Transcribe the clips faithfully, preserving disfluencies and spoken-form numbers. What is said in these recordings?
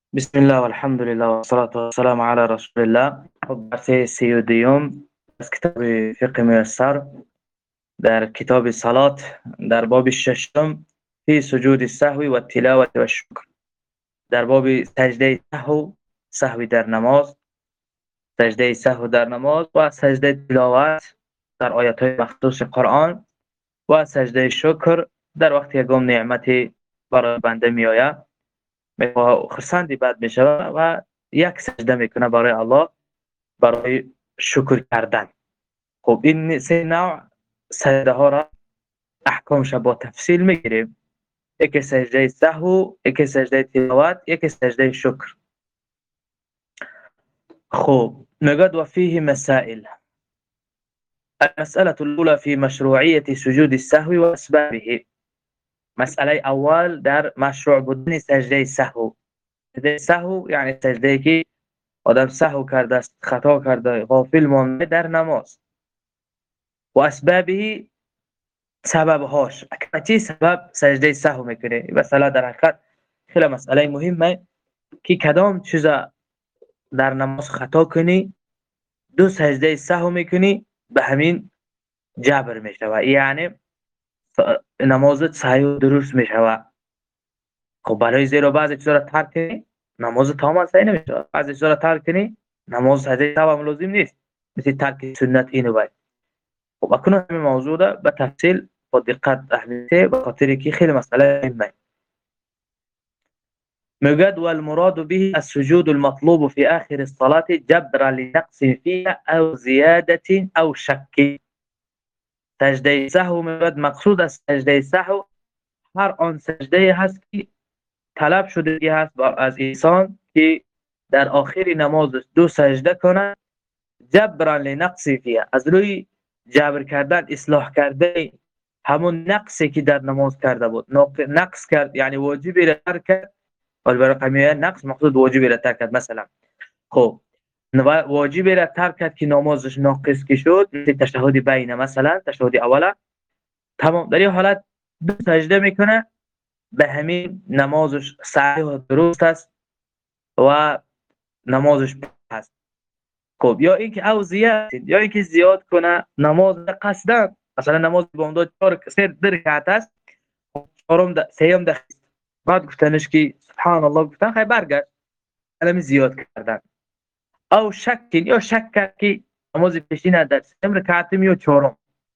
بسم الله والحمد لله والصلاة والسلام على رسول الله. خب درس سی و دیوم از کتاب فقه میسر در کتاب صلات در باب ششم فی سجود السهو و تلاوت و شکر، در باب سجده سهو، سهوی در نماز، سجده سهو در نماز و سجده تلاوت در آیات های مخصوص قرآن و سجده شکر در وقت یگام نعمتی برای بنده می آید خرسندی بد می شود و یک سجده میکنه برای الله، برای شکر کردن. خب این سه نوع سجده ها را احکامش با تفصیل میگیریم. یکی سجده سهو، یکی سجده تلاوت، یکی سجده شکر. خب نگد و فيه مسائل. المسألة الأولى في مشروعية سجود السهو وأسبابه. مسئله اول در مشروع بودن سجده سهو. سجده سهو یعنی سجده که آدم سهو کرده است، خطا کرده، غافل مانده در نماز. و اسبابه، سببهاش. چی سبب سجده سهو میکنه؟ مثلا در حقیقت خیلی مسئله مهمه که کدام چیز در نماز خطا کنی دو سجده سهو میکنی به همین جبر میشوه، یعنی نمازت صحیح و درست میشوه. خب برای زیرا بعضی چیزا را ترک کنی نماز تمام صحیح نمیشه، بعضی چیزا را ترک کنی نماز سجده سهو هم لازم نیست، مثل ترک سنت اینو باید. خب اکنون همین موضوع را به تفصیل با دقت اهمیته به خاطر که خیلی مسئله مهمه. میگد والمراد به السجود المطلوب في آخر الصلاة جبر لنقص فيها او زیادة او شک. سجده سهو میگد مقصود از سجده سهو هر آن سجده هست که طلب شده هست از انسان که در آخر نماز دو سجده کنه، جبر لنقص فيها، از روی جبر کردن، اصلاح کردن همون نقصی که در نماز کرده بود. نقص کرد یعنی واجبی را ترک کرد، ولی برای قمیه نقص مقصود واجبی را ترک کرد. مثلا خب واجبی را ترک کرد که نمازش ناقص که شد، مثل تشهد بین، مثلا تشهد اوله، تمام در این حالت دو سجده میکنه، به همین نمازش صحیح و درست است و نمازش هست. خب یا اینکه او زیاد یا اینکه زیاد کنه نماز قصدن، مثلا نماز بامداد چهار سه رکعت است، چهارم ده سیام ده بعد گفتنش که سبحان الله گفتن خیلی برگشت، علم زیاد کردن. او شک یا شک کرد که نماز پیشین در سیام رکعت یا چهارم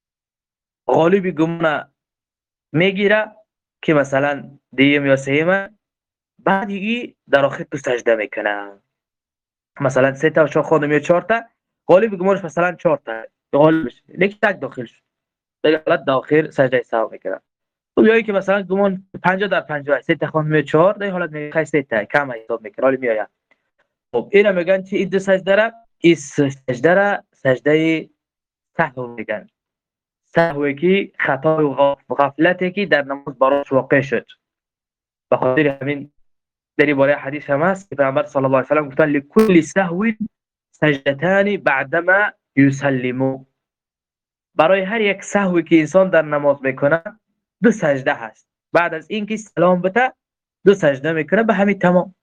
غالبی گمانه میگیره که مثلا دیم یا سیام، بعد دیگه در آخر تو سجده میکنه، مثلا سه تا شو خودم یا چهار تا غالب گمانش مثلا چهار تا غالبش لیک تک داخل شد، در حالت داخل سجده سهو میکنه. خب یا اینکه مثلا گمان پنجاه در پنجاه سه تا خودم یا چهار، در حالت میگه سه تا کم حساب میکنه حالی میآید. خب اینا میگن چی؟ این دو سجده را این سجده را سجده سهو میگن. سهوی که خطا و غفلتی که در نماز براش واقع شد. به خاطر همین در این باره حدیث هم هست که پیامبر صلی الله علیه و سلم گفتن لکل سهو سجدتان بعدما یسلمو، برای هر یک سهوی که انسان در نماز میکنه دو سجده هست، بعد از اینکه سلام بده دو سجده میکنه، به همین تمام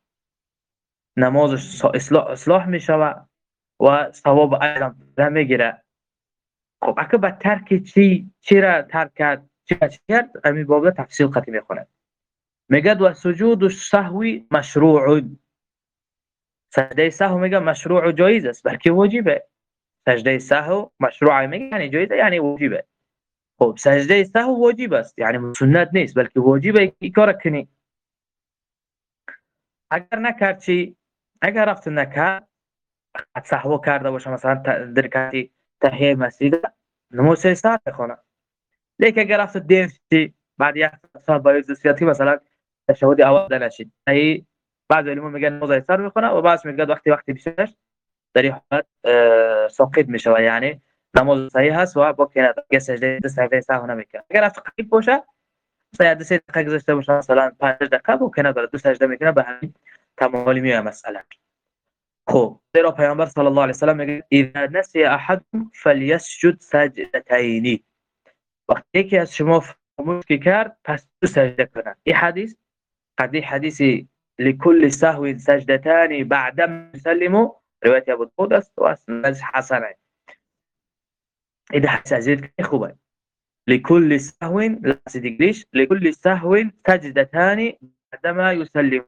نمازش اصلاح, اصلاح میشوه و ثواب اجر میگیره. خب اگه به ترک چی چی را ترک کرد چی کرد همین باب تفصیل قطعی میخونه. میگه و سجود السهو مشروع، سجده سهو میگه مشروع و جایز است بلکه واجبه. سجده سهو مشروع میگه یعنی جایزه یعنی واجبه. خب سجده سهو واجب است یعنی سنت نیست بلکه واجبه که کار کنی. اگر نکرد چی؟ اگر رفت نکرد سهو کرده باشه، مثلا در رکعت تحیه مسجد نماز سه بخونه، لیکن اگر رفت دین چی بعد یک ساعت با زیادتی مثلا تشهد اول نشید، ای بعض علما میگن نماز سر میخونه و بعض میگن وقتی وقتی بیشترش در این حالت ساقط میشه، یعنی نماز صحیح هست و با کنه سجده سهو سهو نمیکنه. اگر رفت قریب باشه سجده سه دقیقه گذاشته باشه مثلا پنج دقیقه با کنه داره دو سجده میکنه، به همین تمامی میاد مسئله. خب در پیامبر صلی الله علیه و سلم میگه اذا نسی احدكم فليسجد سجدتين، وقتی که از شما فراموش کرد پس دو سجده کنه. این حدیث قدی حدیث لكل سهو سجدتان بعدما يسلم، رواية ابو داود است و اسنادش حسنه. این حدیث ازید که خوبه. لكل سهو لا سيديش لكل سهو سجدتان بعدما يسلم.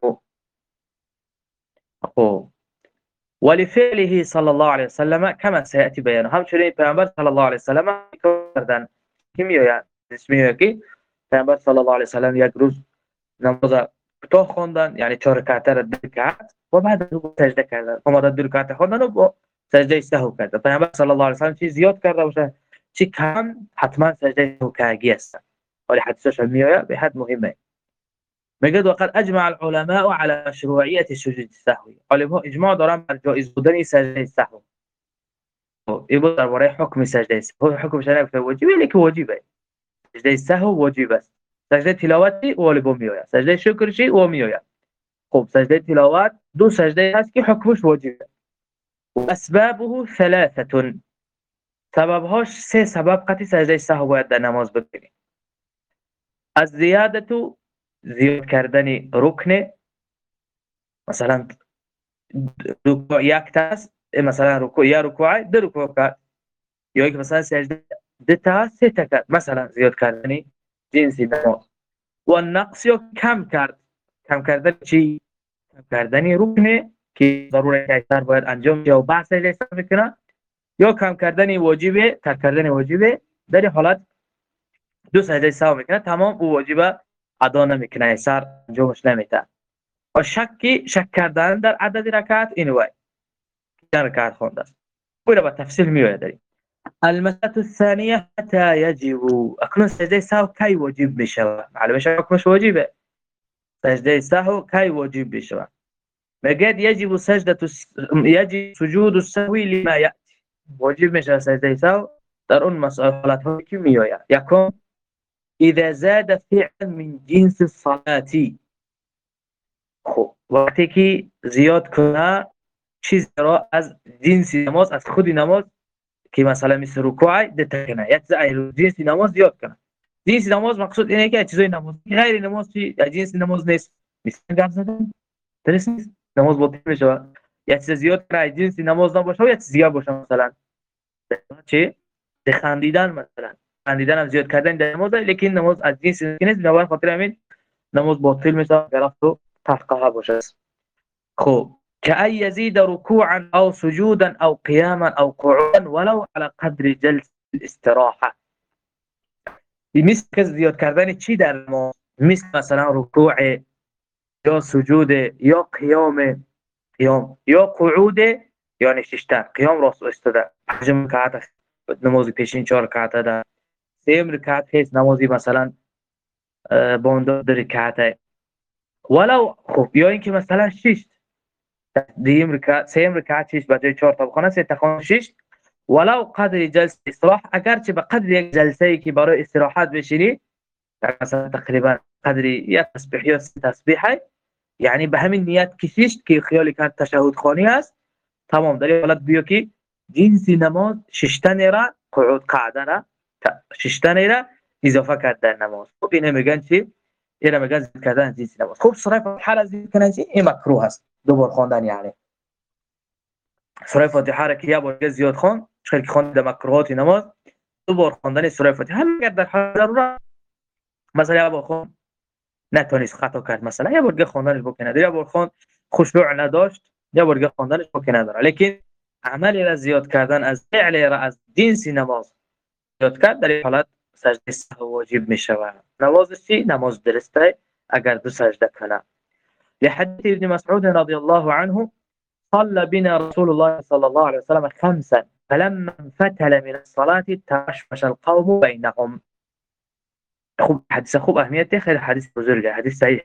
ولفعله صلى الله عليه وسلم كما سيأتي بيانه. همچنین پیامبر صلی الله علیه و سلم کردن که میآید اسمیه که پیامبر صلی الله علیه و سلم یک روز نماز کوتاه خواندن، یعنی چهار رکعت را دو رکعت و بعد او سجده کردن. اومد دو رکعت خواندن و با سجده سهو کردن. پیامبر صلی الله علیه و سلم چی زیاد کرده باشه چی کم حتما سجده سهو کردگی است. ولی حدیثش میآید به حد مهمه. میگه وقد اجمع العلماء على مشروعیت سجود السهو. علما اجماع دارن بر جایز بودن سجده سهو. این بود درباره حکم سجده سهو. حکمش نگفته واجبه، لیکن واجبه. سجده سهو واجب است. سجده تلاوتی واجب میآید. سجده شکرشی او میآید. خب سجده تلاوت دو سجده هست که حکمش واجبه. و اسبابه ثلاثه. سببهاش سه سبب قطعی سجده سهو باید در نماز بکنی. از زیادت زیاد کردن رکن، مثلا رکوع یک تاست، مثلا رکوع یا رکوع دو رکوع کرد، یا یک مثلا سجده دو تا سه تا کرد، مثلا زیاد کردن جنسی نماز. و نقص یا کم کرد. کم کردن چی؟ کم کردن رکن که ضروره که اکثر باید انجام شه و بعد سجده سهو میکنه، یا کم کردن واجبه، ترک کردن واجبه، در این حالت دو سجده سهو میکنه، تمام او واجبه ادا نمیکنه، اکثر انجامش نمیده. و شکی شک کردن در عدد رکعت این وای چند رکعت خونده است. او با تفصیل میآید. المسألة الثانية متى يجب. اکنون سجده سهو کی واجب میشود؟ معلومه شد حکمش واجبه. سجده سهو کی واجب میشود؟ میگه یجب سجده یجب سجود السهو لما یأتی. واجب میشه سجده سهو در اون مسائل هایی که میآید. یکم اذا زاد فعل من جنس الصلاة. خب وقتی که زیاد کنه چیز را از جنسی نماز، از خود نماز که مثلا مثل رکوع ده کنه، یک از جنسی نماز زیاد کنه. جنسی نماز مقصود اینه که چیزای نماز غیر نماز چی جنسی نماز نیست، مثل گپ زدن درست نیست، نماز باطل میشه. یک چیز زیاد کنه جنسی نماز نباشه و یک چیز زیاد باشه، مثلا چی خندیدن، مثلا خندیدن هم زیاد کردن در نماز، لیکن نماز از جنسی نیست، نماز خاطر همین نماز باطل میشه گرفت و تفقه باشه. خب که ای یزید رکوعا او سجودا او قیاما او قعودا ولو على قدر جلسه الاستراحه. مثل که زیاد کردن چی در نماز، مثل مثلا رکوع یا سجود یا قیام قیام یا قعود، یا نشستن. قیام راست استاده پنج رکعت نماز پیشین چهار رکعت ده، سه رکعت هست نمازی مثلا باند در رکعت، ولو خب یا اینکه مثلا شش دیم رکعت سه رکعت شش بجای چهار تا بخونه سه تا خونه شش، ولو قدر جلسه استراحه، اگرچه به قدر یک جلسه ای که برای استراحت بشینی، مثلا تقریبا قدر یک تسبیح یا سه تسبیحه، یعنی به همین نیت کشیش که خیالی کرد تشهد خوانی است، تمام در این حالت بیا که جنسی نماز ششتن را قعود قعده را ششتن را اضافه کرد در نماز. خب اینه میگن چی؟ اینه میگن زیاد کردن جنسی نماز. خب سوره فاتحه را زیاد کنن چی؟ این مکروه است دوبار خواندن، یعنی سوره فاتحه را که یک بار زیاد خوان چون که خواند در مکروهات نماز، دوبار خواندن سوره فاتحه هم اگر در حال ضرورت مثلا یک بار خوان نتونست خطا کرد، مثلا یک بار خواندنش بکنه، یک بار خوان خشوع نداشت، یک بار خواندنش بکنه داره، لیکن عملی را زیاد کردن از فعل را از جنسی نماز زیاد کرد، در این حالت سجده سهو واجب می شود. نماز چی؟ نماز درسته اگر دو سجده کنه. لحديث ابن مسعود رضي الله عنه صلى بنا رسول الله صلى الله عليه وسلم خمسا فلما انفتل من الصلاة تشوش القوم بينهم. خوب حدیث خوب اهمیت خیلی حدیث بزرگه، حدیث صحیح.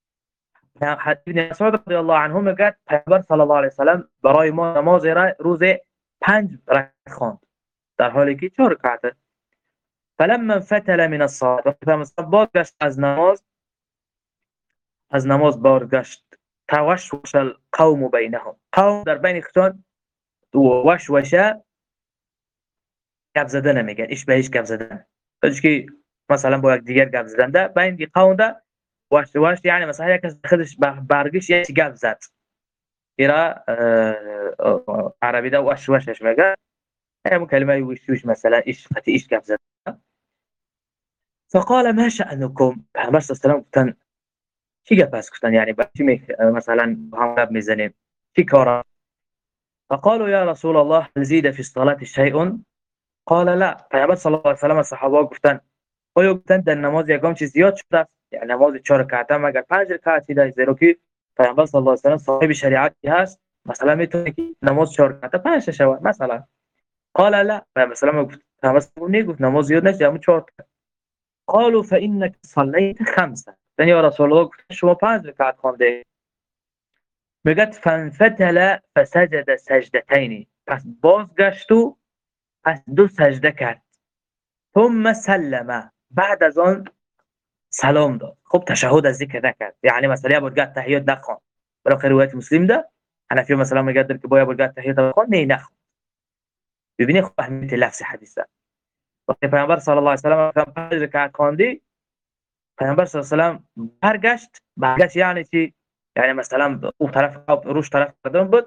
ابن مسعود رضی الله عنه میگه پیامبر صلی الله علیه و سلم برای ما نماز روز پنج رکعت خواند در حالی که چهار رکعت. فلما انفتل من الصلاة، پیامبر بازگشت از نماز از نماز بازگشت توشوش القوم بینهم، قوم در بین خودشان وشوشه گپ زدن میگن، ایش به ایش گپ زدن، که مثلا با یک دیگر گپ زدن ده بین دی قوم ده واش واش یعنی مثلا یک از خودش برگش یک گپ زد ایرا عربی دا واش واشش میگه همون کلمه وش وش مثلا ايش فتي ايش گپ زد. فقال ما شأنكم پیغمبر صلی الله علیه و گفتن چی گپ است گفتن یعنی با چی می مثلا هم گپ میزنیم چی کارا. فقالوا يا رسول الله هل زيد في الصلاة شيء قال لا. پیغمبر صلی الله علیه و سلم صحابه گفتن آیا گفتن در نماز یگام چیز زیاد شده است یعنی نماز چهار رکعته مگر پنج رکعتی داشت زیرا که پیغمبر صلی الله علیه و سلم صاحب شریعتی هست مثلا میتونه که نماز چهار رکعته پنج شود مثلا. قال لا. پیغمبر صلی الله علیه و سلم پیغمبر گفت نماز زیاد نشه اما چهار. قالوا فانك صليت خمسه یعنی یا رسول الله گفت شما پنج رکعت خوانده. میگه فانفتل فسجد سجدتين پس بازگشت و پس دو سجده کرد. ثم سلم بعد از آن سلام داد. خب تشهد از ذکر نکرد یعنی مثلا ابوالقاسم تحیات نخوان برای روایت مسلم ده حنفی مثلا میگه که باید ابوالقاسم تحیات بخوان نه نخوان. ببینید خب اهمیت لفظ حدیث ده. وقتی پیامبر صلی الله علیه و سلم پنج رکعت خواندی پیامبر صلی الله علیه و سلم برگشت برگشت یعنی چی یعنی مثلا اون طرف روش طرف قدم بود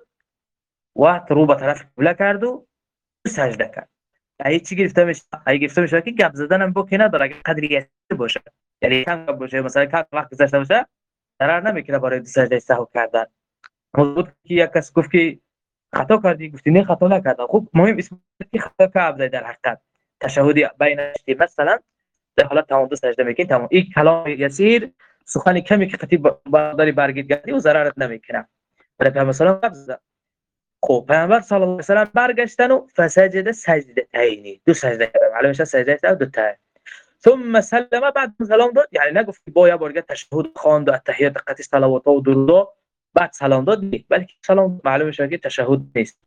و رو به طرف قبله کرد و سجده کرد. ای چی گرفته میشه ای گرفته میشه که گپ زدن هم بو که نداره اگه قدری یسیر باشه یعنی کم گپ باشه مثلا کم وقت گذشته باشه ضرر نمیکنه برای سجده سهو کردن. مضبوط که یک کس گفت که خطا کردی گفتی نه خطا نکردم. خب مهم اسم که خطا کرده در حقیقت تشهدی بین مثلا در حالت تمام دو سجده میکنی تمام این کلام یسیر سخن کمی که خطیب داری برگید گردی و ضررت نمیکنه. برای پیامبر صلی الله علیه و سلم خب پیامبر صلی الله علیه و سلم برگشتن و فسجد سجدتین دو سجده کردن معلومه سجده تا دو تا. ثم سلم بعد سلام داد یعنی نگفت باید بارگه تشهد خواند و التحیات قطع صلوات و درود بعد سلام داد بلکه سلام معلومه که تشهد نیست.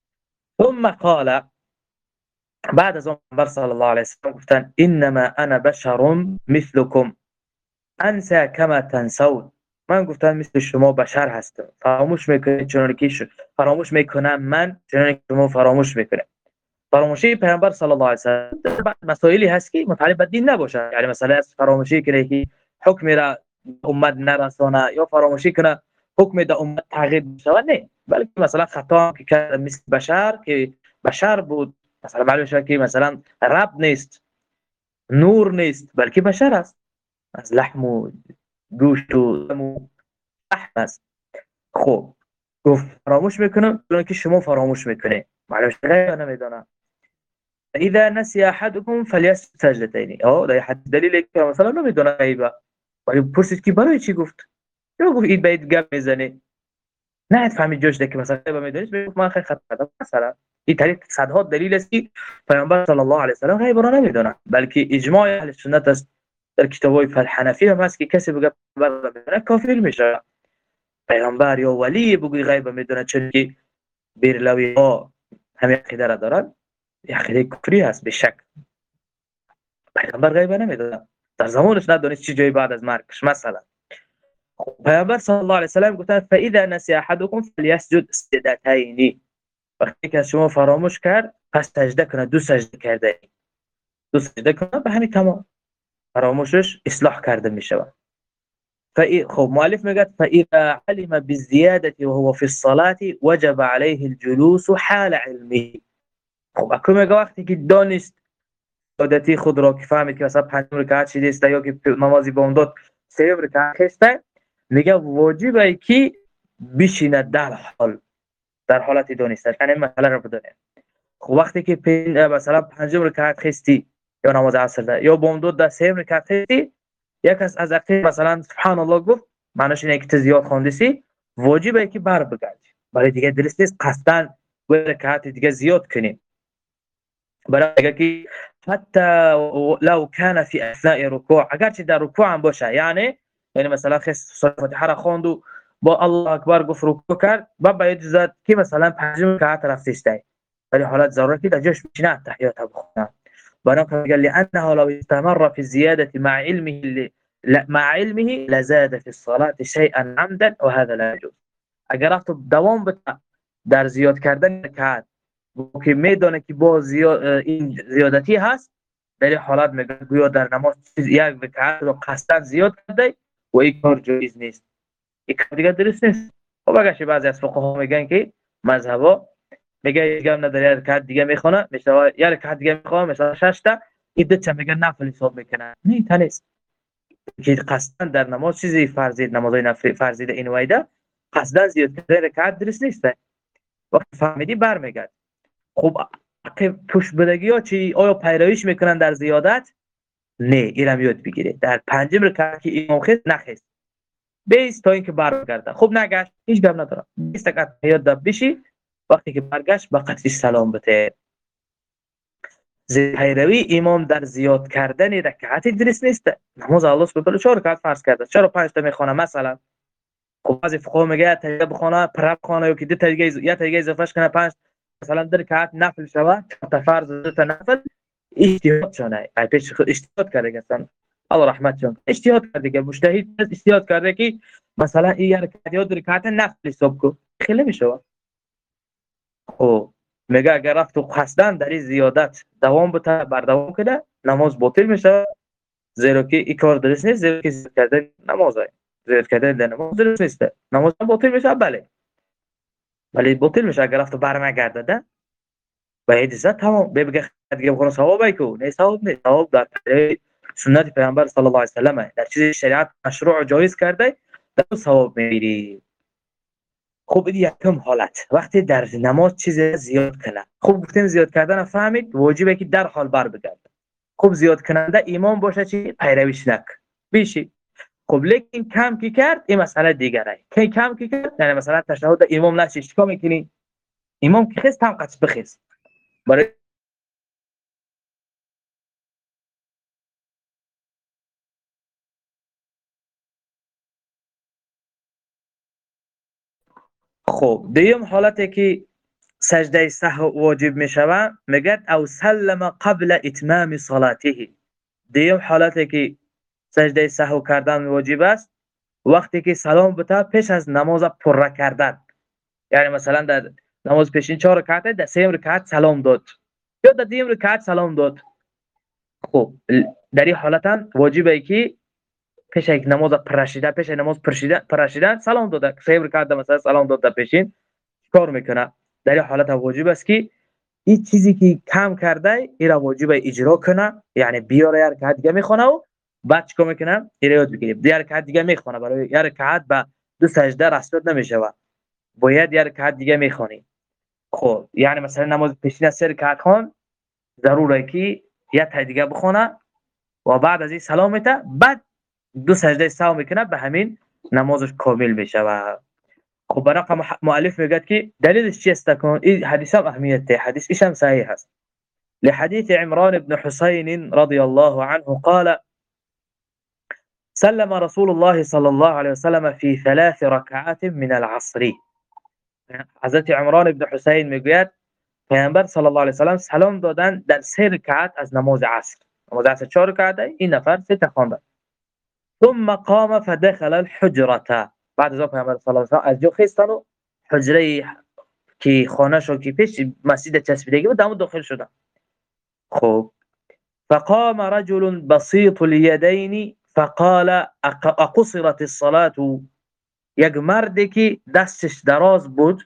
ثم قال بعد از اون پیامبر صلی الله علیه و سلم گفتن انما انا بشر مثلكم انسى كما تنسون. من گفتم مثل شما بشر هستم فراموش میکنم چون که فراموش میکنم من چون که شما فراموش میکنم. فراموشی پیامبر صلی الله علیه و سلم مسائلی هست که متعلق به دین نباشه یعنی مثلا از فراموشی کنه که حکم را امت نرسانه یا فراموشی کنه حکم در امت تغییر بشه نه بلکه مثلا خطا که کرد مثل بشر که بشر بود مثلا معلومه شد که مثلا رب نیست نور نیست بلکه بشر است از لحم و گوشت و دم و لحم است. خب گفت فراموش میکنم چون که شما فراموش میکنه معلومه شد نمیدونم. اذا نسي احدكم فليسجد سجدتين او ده حد دلیل که مثلا نمیدونه غیبه ولی پرسید که برای چی گفت یا گفت این باید گپ میزنه نه فهمید جوش ده که مثلا غیبه میدونید بگفت من خیلی خطا کردم مثلا این طریق صدها دلیل است که پیامبر صلی الله علیه و سلم غیبه را نمیدونه بلکه اجماع اهل سنت است در کتابای حنفی هم هست که کسی بگه پیامبر میدونه کافر میشه. پیامبر یا ولی بگه غیبه میدونه چون که بیرلوی ها همین عقیده را دارن عقیده کفری هست به شک. پیامبر غیبه نمیدونه در زمانش ندونست چی جای بعد از مرگش مثلا. پیامبر صلی الله علیه و سلم گفتن فاذا نسي احدكم فليسجد سجدتين وقتی که شما فراموش کرد پس سجده کنه دو سجده کرده دو سجده کنه به همین تمام فراموشش اصلاح کرده میشه. فاي خب مؤلف میگه فاذا علم بالزياده وهو في الصلاه وجب عليه الجلوس حال علمه. خب اکنون میگه وقتی که دانست عادتی خود را که فهمید که مثلا پنج رکعت شده است یا که نمازی بامداد سه رکعت است میگه واجبه که بشینه در حال در حالت دانستن یعنی مثلا رو بدونه. خب وقتی که مثلا پنج رکعت خستی یا نماز عصر ده یا بامداد ده سه رکعت خستی یک از از اخیر مثلا سبحان الله گفت معنیش اینه که زیاد خواندی واجبه که بر بگردی برای دیگه درست نیست قصدن و رکعت دیگه زیاد کنی برای که حتی لو كان في اثناء ركوع اگر چه در رکوع هم باشه یعنی یعنی مثلا خس سوره فاتحه را خواند و با الله اکبر گفت رکوع کرد با باید زد که مثلا پنج رکعت رفتش دی ولی حالت ضرورتی در جاش میشینه تحیات بخونه برای که قال لانه لو استمر في الزياده مع علمه مع علمه لزاد في الصلاه شيئا عمدا وهذا لا يجوز. اگر رفت دوام بده در زیاد کردن رکعت که میدونه که با زیاد این زیادتی هست در این حالت میگه گویا در نماز یک رکعت رو قصدن زیاد کرده و این کار جایز نیست، این کار دیگه درست نیست. خب اگه بعضی از فقها میگن که مذهبا میگه دیگه نداره یه رکعت دیگه میخونه، مثلا یه رکعت دیگه میخونه مثلا شش تا، این دو تا میگن نفل حساب میکنه. نه تا نیست که قصداً در نماز چیزی فرضی، نمازهای نفلی فرضی ده این وایده قصداً زیاد کردن رکعت درست نیست. وقتی فهمیدی برمیگرد. خب پوش بدگی ها چی؟ آیا پیرویش میکنن در زیادت؟ نه، اینم یاد بگیره در پنجم رکعت که امام خیست نخیست بیست تا اینکه برگرده. خب نگشت هیچ گپ نداره، بیست رکعت یاد دب بشی، وقتی که برگشت با قطعی سلام بده. پیروی امام در زیاد کردن رکعت درست نیست. نماز الله سبحانه چهار رکعت فرض کرده، چرا پنج تا میخونه مثلا؟ خب بعضی فقها میگه تا بخونه پرب خونه یا که دو تا دیگه یا تا دیگه اضافهش کنه پنج، مثلا در رکعت نفل شود تا فرض دو تا نفل. اجتهاد شونه ای پیش خود اجتهاد کرده گفتن الله رحمت جان، اجتهاد کرده که مجتهد اجتهاد کرده که مثلا این رکعت یا رکعت نفل حساب کو خیلی میشه. خب میگه اگر رفت و قصدن در این زیادت دوام بده بر دوام کنه نماز باطل میشه، زیرا که این کار درست نیست، زیرا که زیاد کردن نماز های زیاد کردن در نماز درست نیست. نماز باطل میشه بله، ولی باطل میشه اگر رفت و برنگرده ده باید زد تمام بگه دیگه بخونه ثواب کو نه ثواب نه، ثواب در سنت پیامبر صلی الله علیه و سلم در چیز شریعت مشروع و جایز کرده در ثواب میگیری. خب این یکم حالت وقتی در نماز چیز زیاد کنه. خب گفتیم زیاد کردن فهمید واجبه که در حال بر بگرده. خب زیاد کننده امام باشه چی پیرویش نک بیشی. خب لیکن کم کی کرد این مسئله دیگره. کی کم کی کرد یعنی مثلا تشهد امام نشه چیکار میکنی؟ امام که خست هم قصد بخست برای خب دیم حالتی که سجده سهو واجب میشوه میگه او سلم قبل اتمام صلاته. دیم حالتی که سجده سهو کردن واجب است وقتی که سلام بده پیش از نماز پر کردن. یعنی مثلا در نماز پیشین چهار رکعت در سه رکعت سلام داد یا در دیم رکعت سلام داد. خب در این حالت واجبه که پیش از نماز پرشیدن پیش از نماز پرشیدن پرشیدن سلام داده، سه رکعت مثلا سلام داده پیشین کار میکنه. در این حالت واجب است که این چیزی که کم کرده این را واجب اجرا کنه، یعنی بیاره یک رکعت دیگه میخونه و بعد چیکار میکنه این یاد بگیریم یک رکعت دیگه میخونه. برای یک رکعت به دو سجده رسد نمیشه، باید یک رکعت دیگه میخونی. خب یعنی مثلا نماز پیشین سه رکعت خون ضروره که یک تا دیگه بخونه و بعد از این سلام میده بعد دو سجده سهو میکنه، به همین نمازش کامل میشه. و خب برای مؤلف میگه که دلیلش چی است؟ این حدیث هم اهمیت ده، حدیث ایش هم صحیح است. لحديث عمران بن حسين رضي الله عنه قال سلم رسول الله صلى الله عليه وسلم في ثلاث ركعات من العصر. حضرت عمران بن حسین میگوید پیامبر صلی الله علیه و سلم سلام دادن در سه رکعت از نماز عصر. نماز عصر چهار رکعت این نفر سه تا خواند. ثم قام فدخل الحجره. بعد از پیامبر صلی الله علیه و سلم از جو خستن و حجره که خانه شو که پیش مسجد چسبیدگی بود داخل شدن. خب فقام رجل بسيط اليدين فقال اقصرت الصلاه. یک مردی که دستش دراز بود،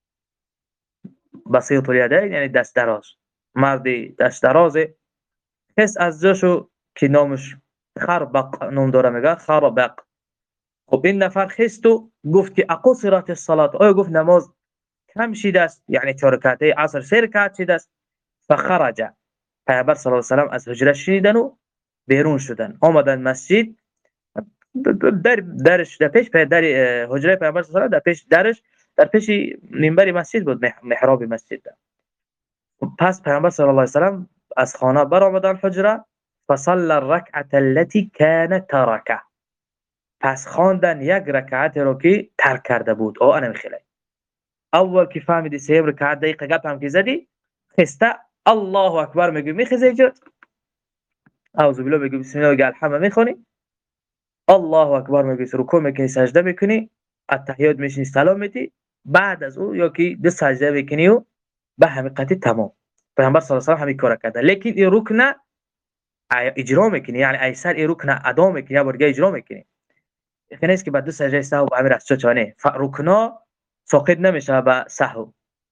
بسيط اليدين یعنی دست دراز، مردی دست درازه کس از جاشو که نامش خربق نام داره میگه خربق. خب این نفر خست و گفت که اقصرت الصلاه، آیا گفت نماز کم شده است یعنی چهار رکعته عصر سه رکعت شده است. فخرج پیامبر صلی الله علیه و سلم از حجره شدن و بیرون شدن آمدن مسجد. در درش در پیش در حجره پیامبر صلی الله علیه و سلم در پیش درش در پیش منبر مسجد بود، محراب مسجد. پس پیامبر صلی الله علیه و سلم از خانه برآمدن حجره فصلى الركعه التي كان تركه. پس خواندن یک رکعت رو که ترک کرده بود. او انا میخیلی اول که فهمیدی سه رکعت دقیقه گپ هم که زدی خسته الله اکبر میگی میخیزی جد اعوذ بالله میگی بسم الله و الحمد میخونی الله اکبر میگی رکوع میکنی سجده میکنی التحیات میشینی سلام میدی بعد از او یا که دو سجده میکنی و به حقیقت تمام. پیامبر صلی الله علیه و آله همین کار کرده. لیکن این رکن اجرا میکنی یعنی ایسر این رکن ادا میکنی یا دیگه اجرا میکنی. یکی نیست که بعد دو سجده سهو به امیر از چونه رکنا ساقط نمیشه به سهو،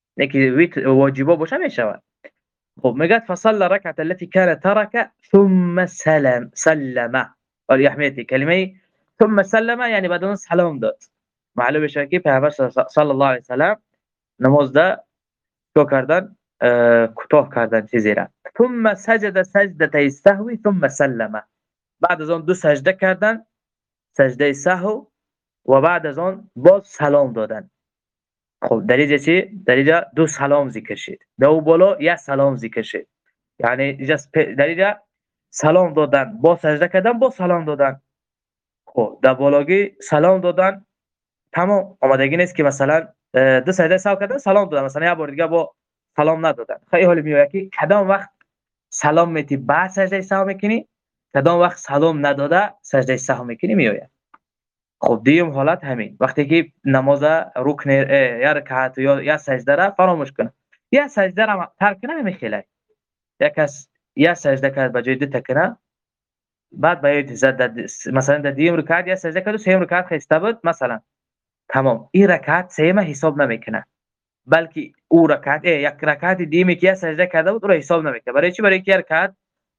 یکی واجبا باشه میشه. خب میگه فصلى ركعه التي كان ترك ثم سلم سلم ولی اهمیتی کلمه ثم سلم یعنی بعد اون سلام داد. معلومه که پیامبر صلی الله علیه و سلم نماز ده تو کردن کوتاه کردن چیزی را. ثم سجد سجده السهو ثم سلم، بعد از اون دو سجده کردن سجده سهو و بعد از اون باز سلام دادن. خب در اینجا چی؟ در اینجا دو سلام ذکر شد، دو بالا یک سلام ذکر شد، یعنی در اینجا سلام دادن با سجده کردن با سلام دادن. خب در بالاگی سلام دادن تمام، آمادگی نیست که مثلا دو سجده سهو کردن سلام دادن مثلا یک بار دیگه با سلام ندادن. خیلی حال میاد که کدام وقت سلام میتی بعد سجده سهو میکنی، کدام وقت سلام نداده سجده سهو میکنی میآید. خب دیم حالت همین وقتی که نماز رکن یا رکعت یا یا سجده را فراموش کنه یا سجده را ترک کنه نمیخیله، یک کس یا سجده کرد به جای دو تکنه بعد باید زد مثلا در دیم رکعت یا سجده کرد و سیم رکعت خسته بود مثلا تمام، این رکعت سیم حساب نمیکنه بلکه او رکعت یک رکعت دیمی که یا سجده کرده بود رو حساب نمیکنه. برای چی؟ برای اینکه رکعت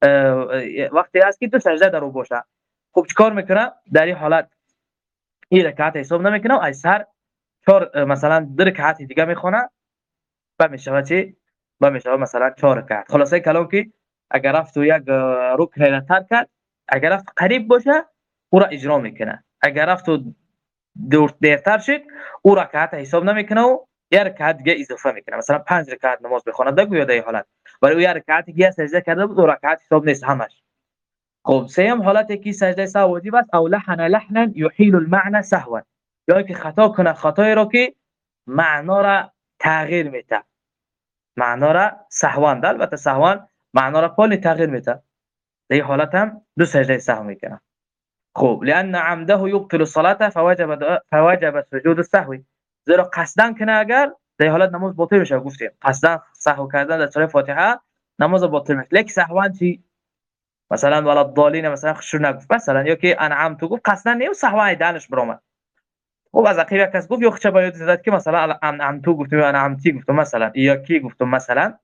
وقتی هست که تو سجده درو باشه. خب چیکار میکنه در این حالت؟ این رکعت حساب نمیکنه و از سر چهار مثلا دو رکعت دیگه میخونه و میشه چی؟ و میشه مثلا چهار رکعت. خلاصه کلام که اگر رفت و یک رکن را ترک کرد، اگر رفت قریب باشه او را اجرا میکنه، اگر رفت و دور دیرتر شد او رکعت حساب نمیکنه و یک رکعت دیگه اضافه میکنه، مثلا پنج رکعت نماز بخونه بگو در این حالت، ولی او یک رکعت دیگه سجده کرده بود و رکعت حساب نیست همش. خب سیم حالتی که سجده سهو واجب است او لحن لحنا يحيل المعنى سهوا، یا که خطا کنه خطایی را که معنا را تغییر میده، معنا را سهوا ده البته سهوا معنا را کلی تغییر میده، در این حالت هم دو سجده سهو میکنه. خب لان عمده يبطل الصلاه فوجب فوجب سجود السهو، زیرا قصدن کنه اگر در حالت نماز باطل میشه. گفتیم قصدن سهو کردن در سوره فاتحه نماز باطل میشه، لیک سهوا چی مثلا ولا الضالین مثلا خشوع نگفت مثلا، یا که انعام تو گفت قصدن نیو سهوا دانش برام. خب از عقیده کس گفت یا چه باید زد که مثلا انعام تو گفتم یا انعامتی گفتم مثلا یا کی گفتم مثلا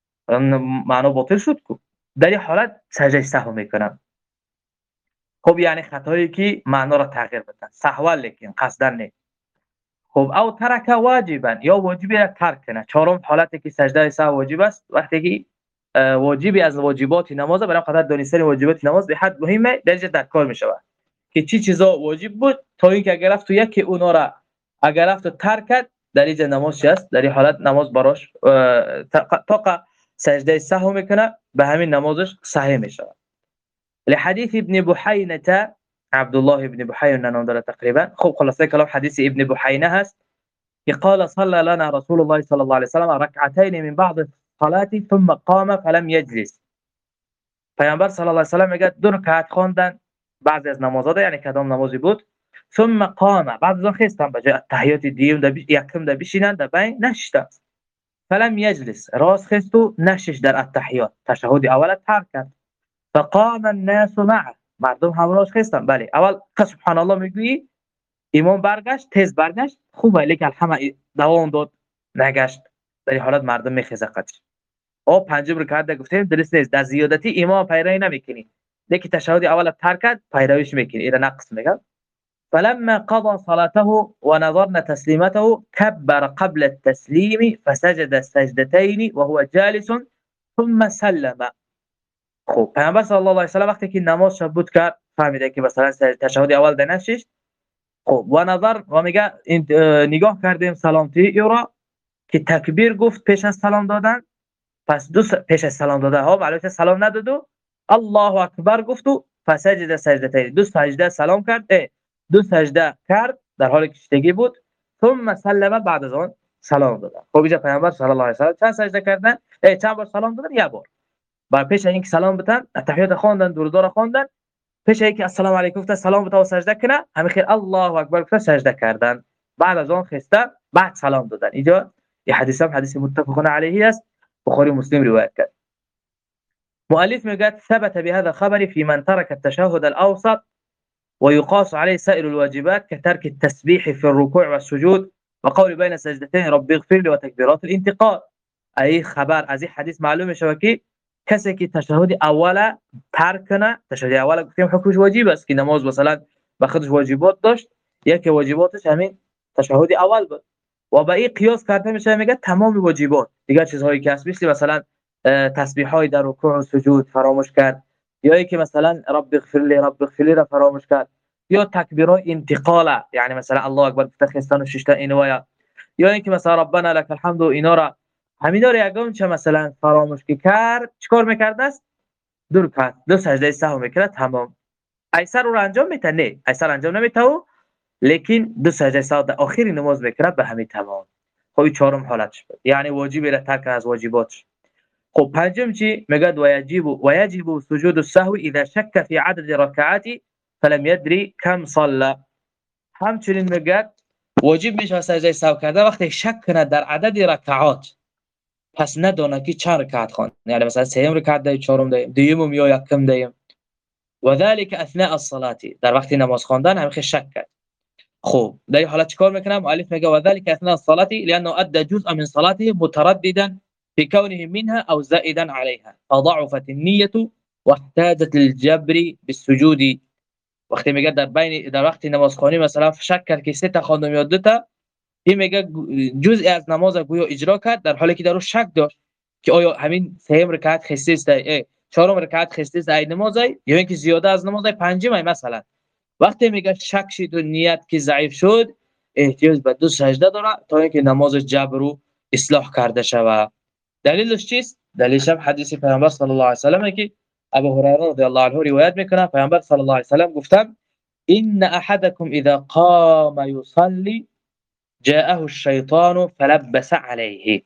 معنا باطل شد کو، در این حالت سجده سهو میکنم. خب یعنی خطایی که معنا را تغییر بده سهوا لیکن قصدن نه. خب او ترک واجبا یا واجبی را ترک کنه. چهارم حالتی که سجده سهو واجب است وقتی که واجبی از واجبات نماز برای قدر دانستن واجبات نماز به حد مهمه درجه در کار می شود که چی چیزا واجب بود تا اینکه اگر رفت یکی اونا را اگر رفت ترک کرد در این نماز است، در این حالت نماز براش تا سجده سهو میکنه به همین نمازش صحیح می شود. لحديث ابن بحينة عبد الله ابن بحينة نام داره تقریبا. خب خلاصه کلام حدیث ابن بحينة هست که قال صلى لنا رسول الله صلى الله عليه وسلم ركعتين من بعض الصلاه ثم قام فلم يجلس. پیامبر صلی الله علیه و سلم میگه دو رکعت خواندن بعضی از نمازها، یعنی کدام نمازی بود؟ ثم قام، بعد از اون خستن به جای تحیات دیم در یکم در بشینن در بین نشستن. فلم یجلس، راست خست و نشش در التحیات، تشهد اول ترک کرد. فقام الناس معه، مردم همراهش خستن. بله اول سبحان الله میگویی امام برگشت تیز برگشت خوبه، لیکن همه دوام داد نگشت، در این حالت مردم میخزه قدش. او پنجم رکعت ده گفتیم درست نیست، در زیادتی امام پیروی نمیکنی، لیکن تشهد اول ترک کرد پیرویش میکنی، این نقص میگه. فلما قضى صلاته ونظرنا تسليمته كبر قبل التسليم فسجد سجدتين وهو جالس ثم سلم. خب پیامبر صلی الله علیه و سلم وقتی که نماز شب بود کرد فهمیده که مثلا تشهد اول ده نشش. خب و نظر و میگه نگاه کردیم سلامتی او را که تکبیر گفت پیش از سلام دادن، پس دو س... پیش از سلام داده ها معلومه سلام نداد و الله اکبر گفت و فسجد سجدتین، دو سجده سلام کرد، دو سجده کرد در حالی که شتگی بود. ثم سلم، بعد از آن سلام داد. خب اینجا پیامبر صلی الله علیه و سلم چند سجده کردن؟ چند بار سلام دادن؟ یک بار. بعد پیش اینکه سلام بدن تحیات خواندن، درود خواندن، پیش اینکه السلام علیکم گفت سلام بده و سجده کنه همین خیر الله اکبر گفت سجده کردن، بعد از آن خسته بعد سلام دادن. اینجا این حدیث هم حدیث متفق علیه است، بخاری مسلم روایت کرد. مؤلف میگه ثبت بهذا الخبر في من ترك التشهد الاوسط ويقاس عليه سائر الواجبات كترك التسبيح في الركوع والسجود وقول بين سجدتين رب اغفر لي وتكبيرات الانتقال. ای خبر از این حدیث معلوم میشه که کسی که تشهد اول ترک کنه، تشهد اول گفتیم حکمش واجب است که نماز مثلا به خودش واجبات داشت، یکی واجباتش همین تشهد اول بود و به این قیاس کرده میشه میگه تمام واجبات دیگه چیزهایی که هست مثل مثلا تسبیح های در رکوع و سجود فراموش کرد، یا اینکه مثلا رب اغفر لی رب اغفر لی را فراموش کرد، یا تکبیرات انتقال یعنی مثلا الله اکبر تخستان و شش تا اینو، یا اینکه مثلا ربنا لك الحمد و اینا را همینا رو یگان چه مثلا فراموش که کرد چیکار میکرده است؟ دو رکعت دو سجده سهو میکنه تمام. ایسر رو انجام میده؟ نه ایسر انجام نمیده، لیکن دو سجده سهو در آخر نماز میکنه به همین تمام. خب چهارم حالتش بود، یعنی واجبی را ترک از واجباتش. خب پنجم چی میگه؟ و یجب و یجب سجود السهو اذا شك في عدد ركعات فلم يدري كم صلى. همچنین میگه واجب میشه سجده سهو کرده وقتی شک کنه در عدد رکعات، پس ندونه که چند رکعت خواند، یعنی مثلا سه رکعت دهیم، چهارم دهیم، دوم یا یکم دهیم. و ذلك اثناء الصلاه، در وقت نماز خواندن هم شک کرد. خب در این حالت چیکار میکنم؟ مؤلف میگه و ذلك اثناء الصلاه لانه ادى جزء من صلاته مترددا في كونه منها او زائدا عليها فضعفت النيه واحتاجت للجبر بالسجود. وقتی میگه در بین در وقت نماز خوانی مثلا شک کرد که سه تا خواندم یا دو تا، این میگه جزئی از نماز گویا اجرا کرد در حالی که در شک داشت که آیا همین سه رکعت خسته است، چهارم رکعت خسته است ای نماز یا اینکه زیاده از نماز پنجم مثلا. وقتی میگه شک شد و نیت که ضعیف شد، احتیاج به دو سجده داره تا اینکه نماز جبر رو اصلاح کرده شود. دلیلش چیست؟ دلیلش هم حدیث پیامبر صلی الله علیه و سلم که ابو هریره رضی الله عنه روایت میکنه، پیامبر صلی الله علیه و سلم گفتند ان احدکم اذا قام يصلي جاءه الشيطان فلبس عليه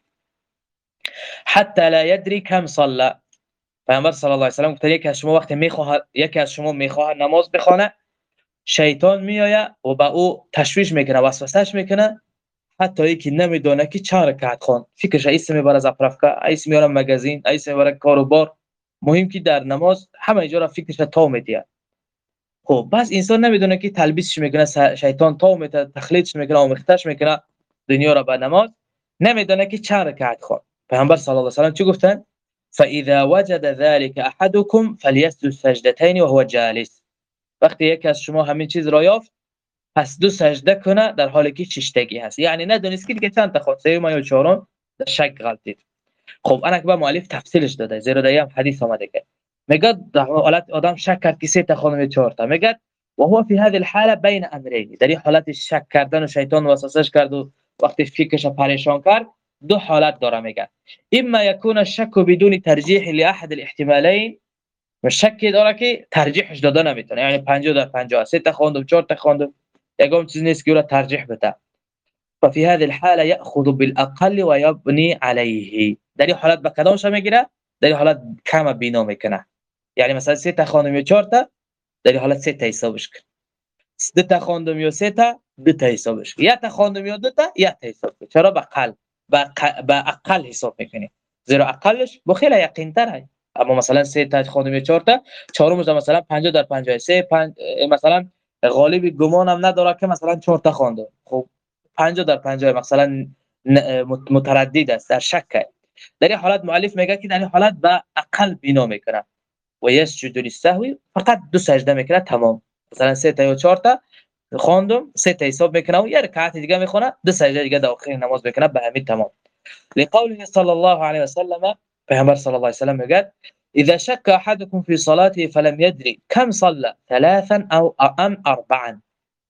حتى لا يدري كم صلى. پیامبر صلی الله علیه و سلم گفت یکی از شما وقتی میخواد یکی از شما میخواد نماز بخونه، شیطان میآید و با او تشویش میکنه، وسوسهش میکنه حتی اینکه نمیدونه که چند رکعت خوند. فکرش ایست میبره از اپرافکا، ایست میاره مگزین، ایست میبره کاروبار، مهم که در نماز همه جا را فکرش تا میده. خب بس انسان نمیدونه که تلبیسش میکنه، شیطان تا میده، تخلیطش میکنه، آمیختش میکنه دنیا را به نماز، نمیدونه که چند رکعت خوند. پیامبر صلی الله علیه و سلم چی گفتن؟ فاذا وجد ذلك احدكم فليسجد سجدتين وهو جالس. وقتی یک از شما همین چیز را یافت پس دو سجده کنه در حالی که ششتگی هست، یعنی ندونست که چند تا خواند، سوم یا چهارم در شک غلطید. خب انا که با مؤلف تفصیلش داده، زیرا در هم حدیث آمده که میگه در حالت آدم شک کرد که سه تا خواند یا چهار تا، میگه و هو في هذه الحاله بين امرين، در این حالت شک کردن و شیطان وسوسهش کرد و وقتی فکرش پریشان کرد، دو حالت داره میگه. اما يكون الشك بدون ترجيح لاحد الاحتمالين، شک داره که ترجیحش داده نمیتونه، یعنی پنجاه در پنجاه، سه تا خواند و چهار تا خواند، یگام چیز نیست که او را ترجیح بده. ففي هذه الحاله ياخذ بالاقل ويبني عليه، در این حالت به کدامش میگیره؟ در این حالت کم بنا میکنه، یعنی مثلا سه تا خواندم یا چهار تا، در این حالت سه تا حسابش کن، دو تا خواندم یا سه تا، دو تا حسابش کن، یا تا خواندم یا دو تا، یا تا حساب کن. چرا به اقل به اقل حساب میکنی؟ زیرا اقلش با خیلی یقین تره. اما مثلا سه تا خواندم یا چهار تا، چهارمش مثلا پنجاه در پنجاه، سه پنج مثلا غالب گمانم نداره که مثلا چهار تا خوانده، خب پنجاه در پنجاه مثلا متردد است، در شک. در این حالت مؤلف میگه که در این حالت به اقل بنا میکنه و یسجد للسهو، فقط دو سجده میکنه تمام. مثلا سه تا یا چهار تا خواندم، سه تا حساب میکنه و یک رکعت دیگه میخونه، دو سجده دیگه در آخر نماز میکنه به همین تمام. لقوله صلی الله علیه و سلم، پیامبر صلی الله علیه و سلم میگه اذا شك احدكم في صلاته فلم يدري كم صلى ثلاثا او ام اربعا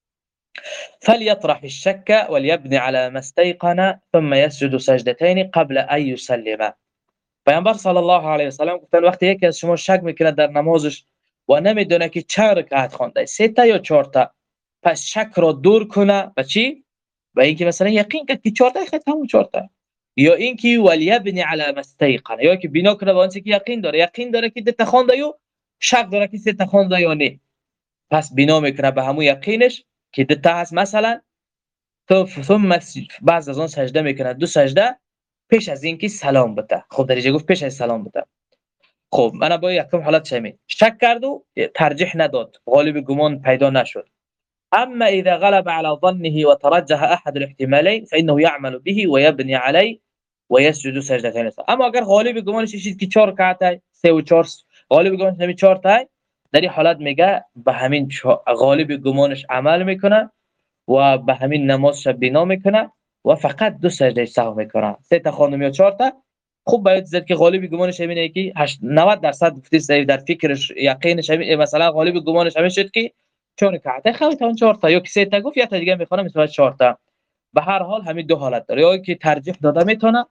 فليطرح الشك وليبني على ما استيقن ثم يسجد سجدتين قبل ان يسلم. پیامبر صلی الله علیه و سلم گفتن وقتی یکی از شما شک میکنه در نمازش و نمیدونه که چند رکعت خوانده، سه تا یا چهار تا، پس شک را دور کنه و چی؟ و اینکه مثلا یقین کنه که چهار تا ختم چهار تا، یا اینکه ولیبنی علی ما استيقن، یا که بنا کنه به آنچه که یقین داره، یقین داره که دو تا خوانده یا شک داره که سه تا خوانده یا نه، پس بنا میکنه به همون یقینش که دو تا هست مثلا، تو ثم بعد از اون سجده میکنه، دو سجده پیش از اینکه سلام بده. خب در اینجا گفت پیش از سلام بده. خب من با یکم حالت شمی شک کرد و ترجیح نداد، غالب گمان پیدا نشد. اما اذا غلب على ظنه وترجح احد الاحتمالين فانه يعمل به ويبني عليه ويسجد سجدتين. اما اگر غالب گمانش چیزی که چهار رکعت سه و چهار، غالب گمانش نمی چهار تا، در این حالت میگه به همین غالب گمانش عمل میکنه و به همین نمازش بنا میکنه و فقط دو سجده سهو میکنه. سه تا خواندم یا چهار تا، خوب باید زد که غالب گمانش همینه که نود درصد گفتی در فکرش یقینش همین، مثلا غالب گمانش همین شد که چهار رکعت خواهد اون چهار تا، یا که سه تا گفت یا تا دیگه میخوام مثلا چهار تا. به هر حال همین دو حالت داره، یا که ترجیح داده میتونه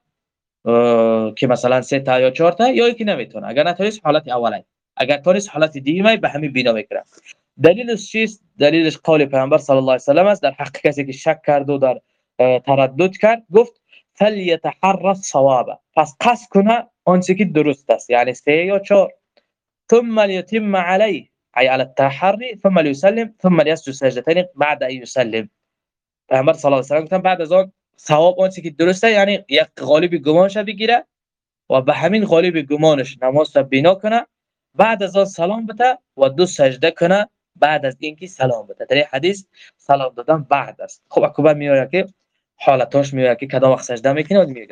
که مثلا سه تا یا چهار تا، یا که نمیتونه. اگر نتونست حالت اولی، اگر تونست حالت دیگه به همین بنا میکنه. دلیلش چیست؟ دلیلش قول پیامبر صلی الله علیه و سلم است در حق کسی که شک کرد و در تردد کرد، گفت فلیتحرى الصواب، پس قصد کنه آنچه که درست است، یعنی سه یا چهار. ثم ليتم عليه اي على التحري ثم ليسلم ثم ليسجد سجدتين بعد ان يسلم. پیامبر صلی الله علیه و سلم بعد از آن ثواب آنچه که درسته، یعنی یک غالب گمانش بگیره و به همین غالب گمانش نماز را بنا کنه، بعد از آن سلام بده و دو سجده کنه بعد از اینکه سلام بده. در این حدیث سلام دادن بعد است. خب اکبر میاره که حالتاش میاره که کدام وقت سجده میکنه و میگه.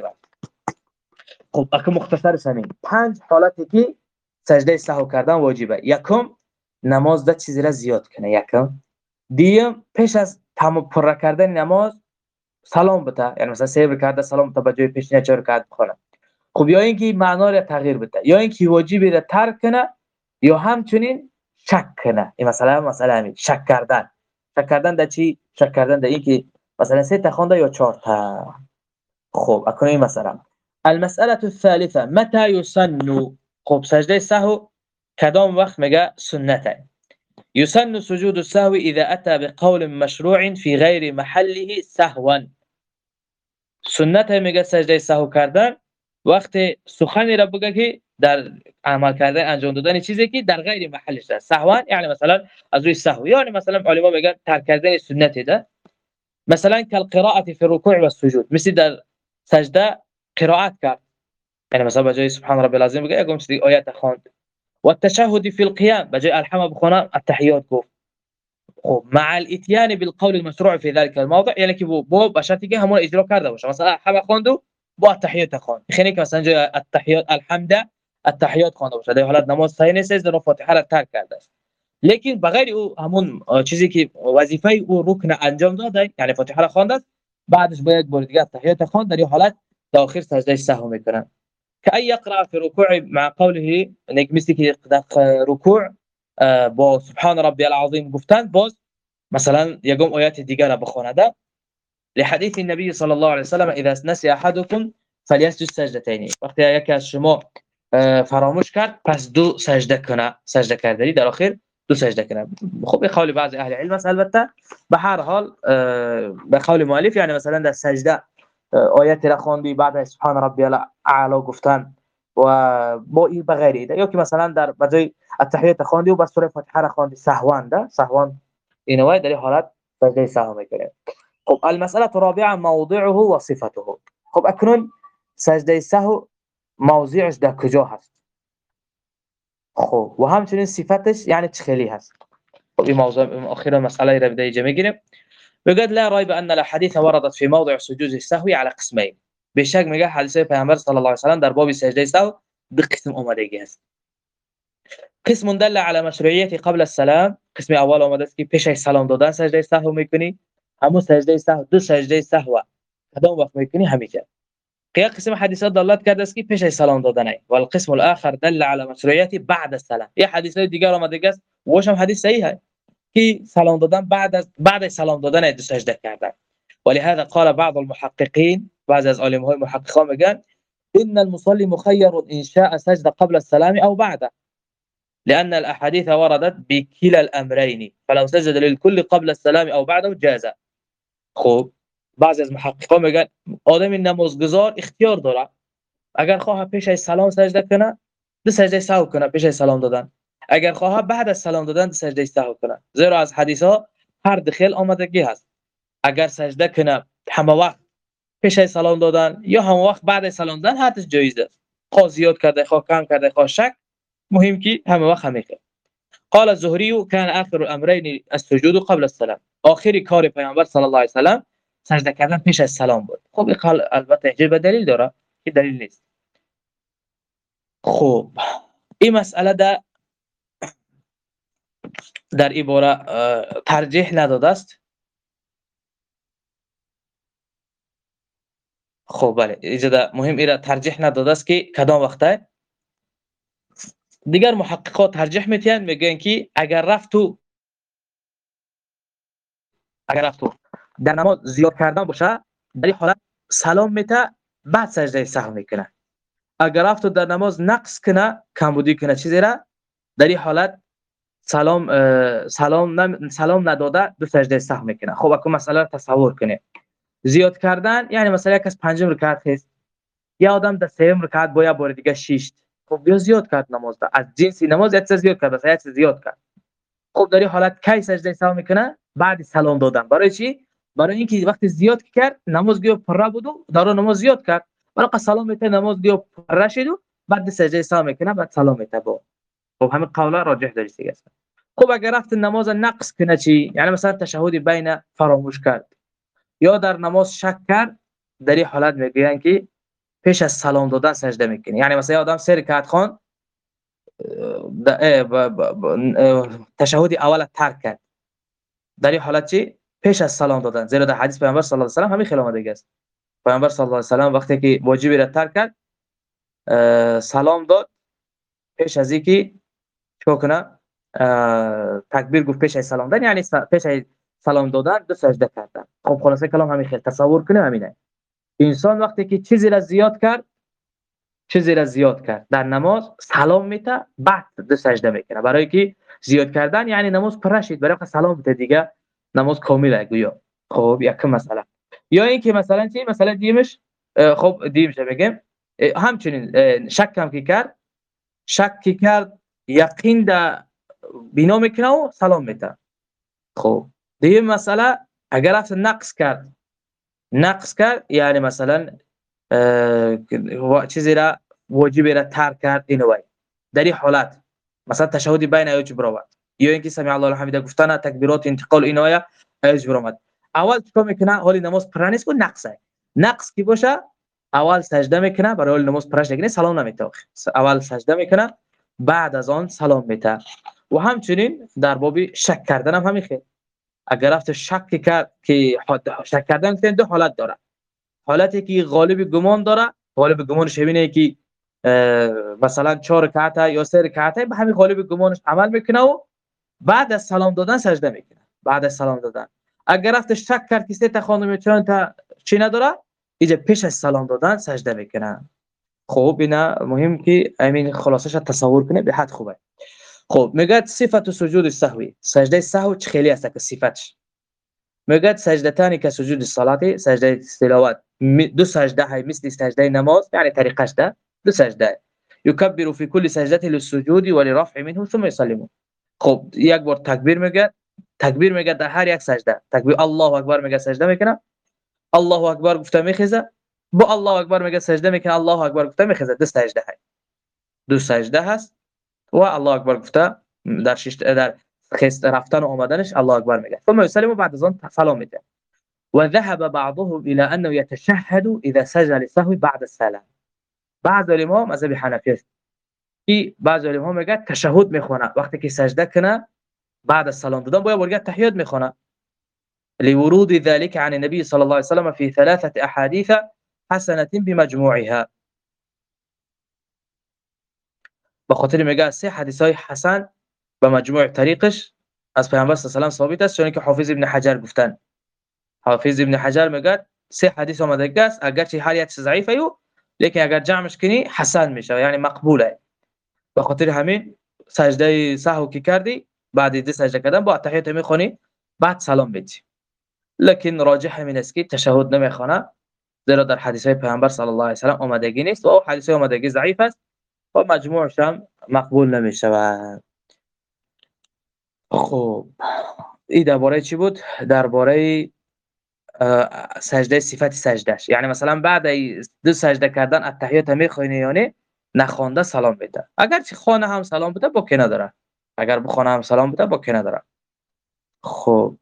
خب اگه مختصر سنین پنج حالتی که سجده سهو کردن واجبه. یکم نماز ده چیزی را زیاد کنه، یکم. دیم پیش از تمام پر کردن نماز سلام بده، یعنی مثلا سه رکعت سلام بده به جای پیشین چهار رکعت بخونه. خب یا اینکه معنا را تغییر بده، یا اینکه واجبی را ترک کنه، یا همچنین شک کنه. این مثلا مثلا همین شک کردن. شک کردن در چی؟ شک کردن در اینکه مثلا سه تا خونده یا چهار تا. خب اکنون مثلا المسألة الثالثة متى يسن. خب سجده سهو کدام وقت میگه سنته؟ يسن سجود السهو اذا اتى بقول مشروع في غير محله سهوا. سنته میگه سجده سهو کردن وقتی سخنی را بگه که در عمل کردن انجام دادن چیزی که در غیر محلش است. سهوا یعنی مثلا از روی سهو، یعنی مثلا علما میگن ترک کردن سنتی ده، مثلا كالقراءة في الركوع والسجود، مثل در سجده قراءت کرد، یعنی مثلا بجای سبحان ربی العظیم بگه یکم چیزی آیات خواند. و التشهد في القيام، بجای الحمد بخونه التحیات گفت. خب مع الاتيان بالقول المشروع في ذلك الموضع، یعنی که بو بشرطی که همون اجرا کرده باشه، مثلا الحمد خواند با التحیات خواند، خیلی که مثلا جای التحیات الحمد التحیات خوانده باشه، در حالت نماز صحیح نیست، در فاتحه را ترک کرده است. لیکن بغیر او همون چیزی که وظیفه او رکن انجام داده، یعنی فاتحه را خوانده، بعدش باید بار دیگه التحیات خواند، در این حالت تا آخر سجده سهو میکنه. که ای یقرأ فی رکوع مع قوله، مثل که در رکوع با سبحان ربی العظیم گفتن، باز مثلا یگم آیات دیگر را بخواند. لحدیث النبی صلی الله علیه و سلم اذا نسی احدکم فلیسجد سجدتین، وقتی یکی از شما فراموش کرد پس دو سجده کنه، سجده کردنی در آخر دو سجده کنه. خب به قول بعضی اهل علم است. البته به هر حال به قول مؤلف، یعنی مثلا در سجده آیات را خواندی بعد از سبحان ربی الاعلی گفتن و با این بغیر ایده، یا که مثلا در بجای التحیات خواندی و بس سوره فاتحه را خواندی سهوان ده سهوان، اینوای در این حالت سجده سهو میکنه. خب المساله الرابعه موضعه و صفته. خب اکنون سجده سهو موضعش در کجا هست؟ خب و همچنین صفتش یعنی چه خیلی هست؟ خب این موضوع اخیرا مسئله را بدای جمع گیریم. بگد لا ريب ان الاحاديث وردت في موضع سجود السهو على قسمين. بشک میگه حدیث پیامبر صلی الله علیه و سلم در باب سجده سهو دو قسم اومدگی است. قسم دل على مشروعیت قبل السلام، قسم اول اومده است که پیش از سلام دادن سجده سهو میکنی، همون سجده سهو دو سجده سهو کدام وقت میکنی همیشه. قیا قسم حدیثات دلالت کرده است که پیش از سلام دادن است. و القسم الاخر دل على مشروعیت بعد السلام. یه حدیث دیگر اومده است وش هم حدیث صحیح است که سلام دادن بعد از بعد از سلام دادن دو سجده کردن. ولهذا قال بعض المحققين، بعض از علماء محققان میگن ان المصلي مخير ان شاء سجد قبل السلام او بعده، لان الاحاديث وردت بكلا الامرين فلو سجد للكل قبل السلام او بعده جاز. خب بعضی از محققان میگن آدم نمازگزار اختیار داره، اگر خواه پیش از سلام سجده کنه دو سجده سهو کنه پیش از سلام دادن، اگر خواه بعد از سلام دادن دو سجده سهو کنه، زیرا از حدیث ها هر دخل آمدگی هست. اگر سجده کنه همه وقت پیش از سلام دادن یا همه وقت بعد از سلام دادن هرچیز جایز است. خواه زیاد کرده خواه کم کرده خواه شک مهم که همه وقت همه کرد. قال الزهري كان آخر الامرين السجود قبل السلام. آخری کار پیامبر صلی الله علیه و سلم سجده کردن پیش از سلام بود. خب این قال البته احتیاج به دلیل داره، که دلیل نیست. خب این مسئله در در این باره ترجیح نداده است. خب بله، اینجا مهم ایرا ترجیح نداده است که کدام وقته. دیگر محققات ترجیح میتین، میگن که اگر رفت تو اگر رفت تو در نماز زیاد کردن باشه، در این حالت سلام میته بعد سجده سهو میکنه. اگر رفت تو در نماز نقص کنه، کمبودی کنه چیزی را، در این حالت سلام سلام نم سلام نداده دو سجده سهو میکنه. خب اكو مسئله را تصور کنه. زیاد کردن یعنی مثلا یک از پنجم رکعت هست، یا آدم در سوم رکعت با یا بار دیگه شش، خب بیا زیاد کرد نماز دا. از جنسی نماز یک چیز زیاد کرد، مثلا یک چیز زیاد کرد. خب در این حالت کی سجده سهو میکنه؟ بعد سلام دادن. برای چی؟ برای اینکه وقتی زیاد کرد نماز گیو پر بود و دارو نماز زیاد کرد، برای سلام میته نماز گیو پر شد و بعد سجده سهو میکنه، بعد سلام میته. با خب همین قولا راجح داری دیگه. خب اگر رفت نماز نقص کنه چی؟ یعنی مثلا تشهد بین فراموش کرد یا در نماز شک کرد، در این حالت میگن که پیش از سلام دادن سجده میکنه. یعنی مثلا آدم سه رکعت خوان تشهد اول ترک کرد، در این حالت چی؟ پیش از سلام دادن. زیرا در حدیث پیامبر صلی الله علیه و سلم همین خیلی آمده است. پیامبر صلی الله علیه و سلم وقتی که واجبی را ترک کرد سلام داد، پیش از اینکه چو کنه تکبیر گفت پیش از سلام دادن، یعنی پیش از سلام دادن دو سجده کردن. خب خلاصه کلام همین خیلی تصور کنه همینه. انسان وقتی که چیزی را زیاد کرد چیزی را زیاد کرد در نماز سلام میته، بعد دو سجده میکنه. برای که زیاد کردن یعنی نماز پرشید، برای که سلام میته دیگه نماز کامله گویا. خب یک مسئله. یا اینکه مثلا چی مثلا دیمش خب دیمش بگم همچنین شک هم کی کرد شک کی کرد یقین ده بنا میکنه و سلام میته. خب دیگه مسئله اگر اصلا نقص کرد نقص کرد یعنی مثلا چیزی را واجبی را ترک کرد، اینو در این حالت مثلا تشهد بین ایج براوت یا اینکه سمع الله لمن حمده گفتن تکبیرات انتقال اینو ایج براوت، اول چیکار میکنه؟ حالی نماز پرانیس کو نقصه نقص کی باشه اول سجده میکنه، برای نماز پرش نگنه سلام نمیته، اول سجده میکنه بعد از آن سلام میته. و همچنین در باب شک کردن هم همین خیلی. اگر رفت شک کرد که شک کردن دو حالت داره. حالتی که غالب گمان داره، غالب گمانش همینه که مثلا چهار رکعت یا سه رکعت به همین غالب گمانش عمل میکنه و بعد از سلام دادن سجده میکنه. بعد از سلام دادن اگر رفت شک کرد که سه تا خانم چند تا چی نداره، اینجا پیش از سلام دادن سجده میکنه. خب اینا مهم که همین خلاصش تصور کنه به حد خوبه. خب میگه صفت سجود السهو، سجده سهو چه خیلی است که صفتش. میگه سجدتانی که سجود الصلاه، سجده تلاوت دو سجده های مثل سجده نماز، یعنی طریقش ده دو سجده. یکبر فی کل سجده للسجود ولرفع منه ثم يسلم. خب یک بار تکبیر میگه تکبیر میگه در هر یک سجده. تکبیر الله اکبر میگه سجده میکنه، الله اکبر گفته میخیزه، با الله اکبر میگه سجده میکنه، الله اکبر گفته میخیزه. دو سجده های دو سجده هست و الله اکبر گفته در شش در خست رفتن و آمدنش الله اکبر میگه. ثم يسلم بعد از آن سلام میده. وذهب بعضهم الى انه يتشهد اذا سجد للسهو بعد السلام. بعض علما مذهب حنفی است که بعض علما میگه تشهد میخونه وقتی که سجده کنه بعد از سلام دادن باید ورگه تحیات میخونه. لورود ذلك عن النبي صلى الله عليه وسلم في ثلاثه احاديث حسنه بمجموعها. بخاطر میگه سه حدیث های حسن به مجموع طریقش از پیامبر صلی الله علیه و آله ثابت است، چون که حافظ ابن حجر گفتن. حافظ ابن حجر میگه سه حدیث اومده است، اگرچه هر یک ضعیفه یو لیکن اگر جمعش کنی حسن میشه، یعنی مقبوله. به خاطر همین سجده سهو کی کردی بعد از سجده کردن با تحیات میخونی بعد سلام بدی. لیکن راجح همین است که تشهد نمیخونه، زیرا در حدیث های پیامبر صلی الله علیه و سلم آمدگی نیست و حدیث های آمدگی ضعیف است و مجموعش هم مقبول نمیشه. خب این درباره چی بود؟ درباره سجده صفت سجدهش. یعنی مثلا بعد دو سجده کردن التحیات میخونی یا نه؟ نخوانده سلام میده. اگر چه خوانه هم سلام بده با که نداره، اگر بخوانه هم سلام بده با که نداره. خب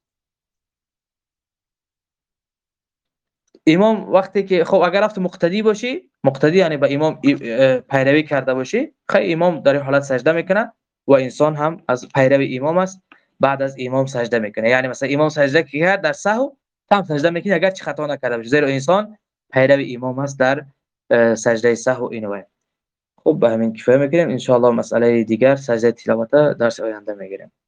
امام وقتی که خب اگر رفت مقتدی باشی، مقتدی یعنی به امام پیروی کرده باشی، خیلی امام در این حالت سجده میکنه و انسان هم از پیروی امام است، بعد از امام سجده میکنه. یعنی مثلا امام سجده کرد در سهو، تام سجده میکنه اگر چه خطا نکرده باشه، زیرا انسان پیروی امام است در سجده سهو. اینو خب به همین کفایه میکنیم. ان شاء الله مسئله دیگر سجده تلاوت درس آینده میگیریم.